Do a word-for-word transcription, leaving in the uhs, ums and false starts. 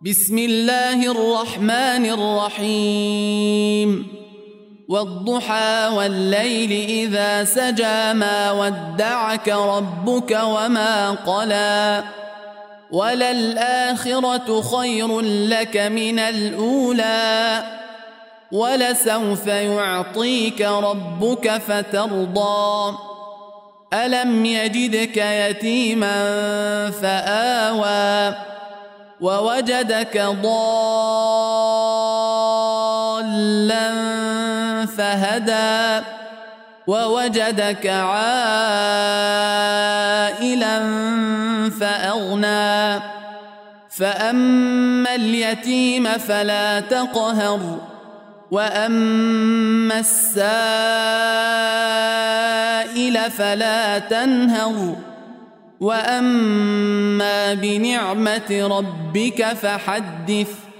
بسم الله الرحمن الرحيم والضحى والليل إذا سجى ما ودعك ربك وما قلى وللآخرة خير لك من الأولى ولسوف يعطيك ربك فترضى ألم يجدك يتيما فآوى ووجدك ضالا فهدى ووجدك عائلا فأغنى فأما اليتيم فلا تقهر وأما السائل فلا تنهر وأما بنعمة ربك فحدث